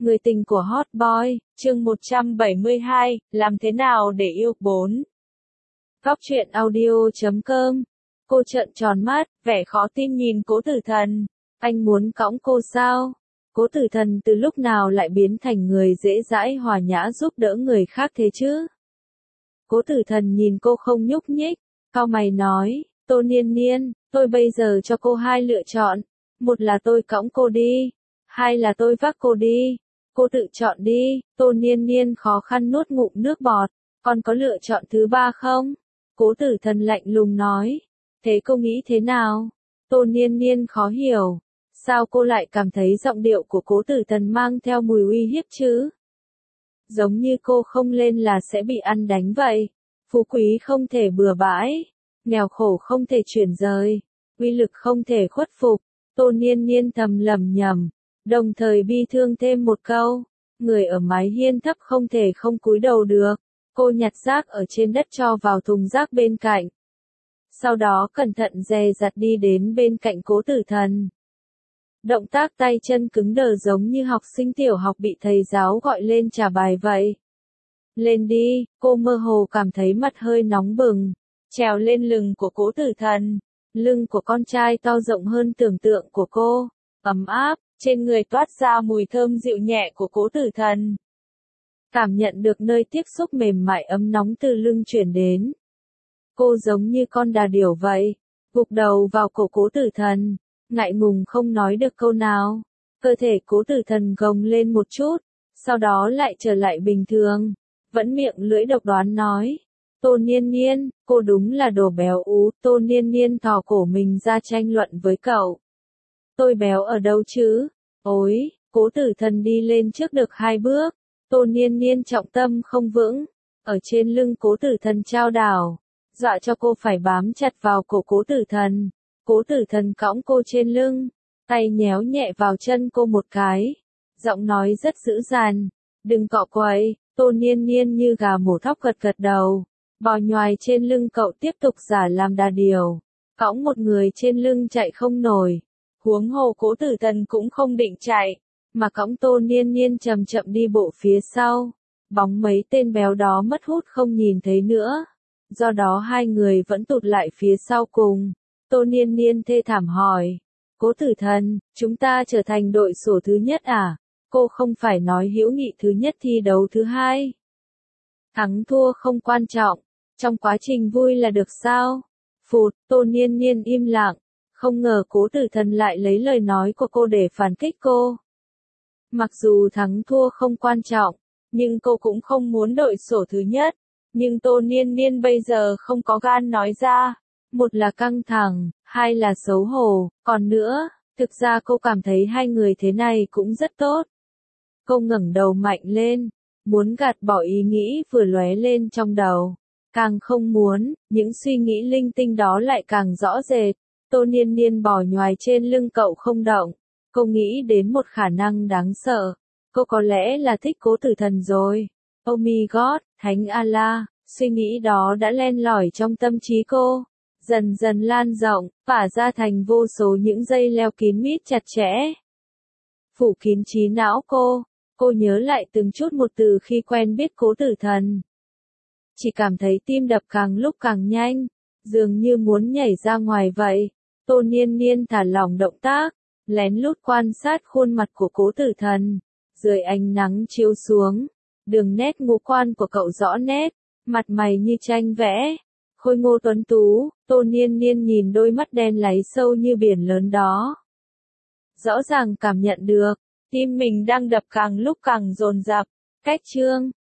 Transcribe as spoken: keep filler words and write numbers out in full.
Người tình của Hot Boy, chương một trăm bảy mươi hai, làm thế nào để yêu bốn. Góc truyện audio chấm com. Cô trợn tròn mắt, vẻ khó tin nhìn Cố Tử Thần. Anh muốn cõng cô sao? Cố Tử Thần từ lúc nào lại biến thành người dễ dãi hòa nhã giúp đỡ người khác thế chứ? Cố Tử Thần nhìn cô không nhúc nhích, cau mày nói, Tô Niên Niên, tôi bây giờ cho cô hai lựa chọn. Một là tôi cõng cô đi, hai là tôi vác cô đi. Cô tự chọn đi. Tô Niên Niên khó khăn nuốt ngụm nước bọt. Còn có lựa chọn thứ ba không? Cố Tử Thần lạnh lùng nói. Thế cô nghĩ thế nào? Tô Niên Niên khó hiểu. Sao cô lại cảm thấy giọng điệu của Cố Tử Thần mang theo mùi uy hiếp chứ? Giống như cô không lên là sẽ bị ăn đánh vậy. Phú quý không thể bừa bãi. Nghèo khổ không thể chuyển rời. Uy lực không thể khuất phục. Tô Niên Niên thầm lẩm nhẩm. Đồng thời bi thương thêm một câu, người ở mái hiên thấp không thể không cúi đầu được. Cô nhặt rác ở trên đất cho vào thùng rác bên cạnh. Sau đó cẩn thận dè dặt đi đến bên cạnh Cố Tử Thần. Động tác tay chân cứng đờ giống như học sinh tiểu học bị thầy giáo gọi lên trả bài vậy. Lên đi, cô mơ hồ cảm thấy mặt hơi nóng bừng. Trèo lên lưng của Cố Tử Thần. Lưng của con trai to rộng hơn tưởng tượng của cô. Ấm áp. Trên người toát ra mùi thơm dịu nhẹ của Cố Tử Thần. Cảm nhận được nơi tiếp xúc mềm mại ấm nóng từ lưng chuyển đến. Cô giống như con đà điểu vậy, gục đầu vào cổ Cố Tử Thần, ngại ngùng không nói được câu nào. Cơ thể Cố Tử Thần gồng lên một chút, sau đó lại trở lại bình thường, vẫn miệng lưỡi độc đoán nói. Tô Niên Niên, cô đúng là đồ béo ú. Tô Niên Niên thò cổ mình ra tranh luận với cậu. Tôi béo ở đâu chứ? Ôi, Cố Tử Thần đi lên trước được hai bước. Tô Niên Niên trọng tâm không vững. Ở trên lưng Cố Tử Thần trao đảo. Dọa cho cô phải bám chặt vào cổ Cố Tử Thần. Cố Tử Thần cõng cô trên lưng. Tay nhéo nhẹ vào chân cô một cái. Giọng nói rất dữ dằn. Đừng cọ quậy. Tô Niên Niên như gà mổ thóc gật gật đầu. Bò nhoài trên lưng cậu tiếp tục giả làm đà điểu. Cõng một người trên lưng chạy không nổi. Huống hồ Cố Tử Thần cũng không định chạy, mà cõng Tô Niên Niên chậm chậm đi bộ phía sau. Bóng mấy tên béo đó mất hút không nhìn thấy nữa. Do đó hai người vẫn tụt lại phía sau cùng. Tô Niên Niên thê thảm hỏi. Cố Tử Thần, chúng ta trở thành đội sổ thứ nhất à? Cô không phải nói hữu nghị thứ nhất thi đấu thứ hai. Thắng thua không quan trọng. Trong quá trình vui là được sao? Phụt, Tô Niên Niên im lặng. Không ngờ Cố Tử Thần lại lấy lời nói của cô để phản kích cô. Mặc dù thắng thua không quan trọng, nhưng cô cũng không muốn đội sổ thứ nhất. Nhưng Tô Niên Niên bây giờ không có gan nói ra. Một là căng thẳng, hai là xấu hổ, còn nữa, thực ra cô cảm thấy hai người thế này cũng rất tốt. Cô ngẩng đầu mạnh lên, muốn gạt bỏ ý nghĩ vừa lóe lên trong đầu. Càng không muốn, những suy nghĩ linh tinh đó lại càng rõ rệt. Tô Niên Niên bò nhoài trên lưng cậu không động. Cô nghĩ đến một khả năng đáng sợ. Cô có lẽ là thích Cố Tử Thần rồi. Oh my god, Thánh Allah, suy nghĩ đó đã len lỏi trong tâm trí cô. Dần dần lan rộng, phả ra thành vô số những dây leo kín mít chặt chẽ. Phủ kín trí não cô. Cô nhớ lại từng chút một từ khi quen biết Cố Tử Thần. Chỉ cảm thấy tim đập càng lúc càng nhanh. Dường như muốn nhảy ra ngoài vậy. Tô Niên Niên thả lỏng động tác, lén lút quan sát khuôn mặt của Cố Tử Thần. Dưới ánh nắng chiếu xuống, đường nét ngũ quan của cậu rõ nét, mặt mày như tranh vẽ, khôi ngô tuấn tú. Tô Niên Niên nhìn đôi mắt đen láy sâu như biển lớn đó. Rõ ràng cảm nhận được, tim mình đang đập càng lúc càng dồn dập. Cách chương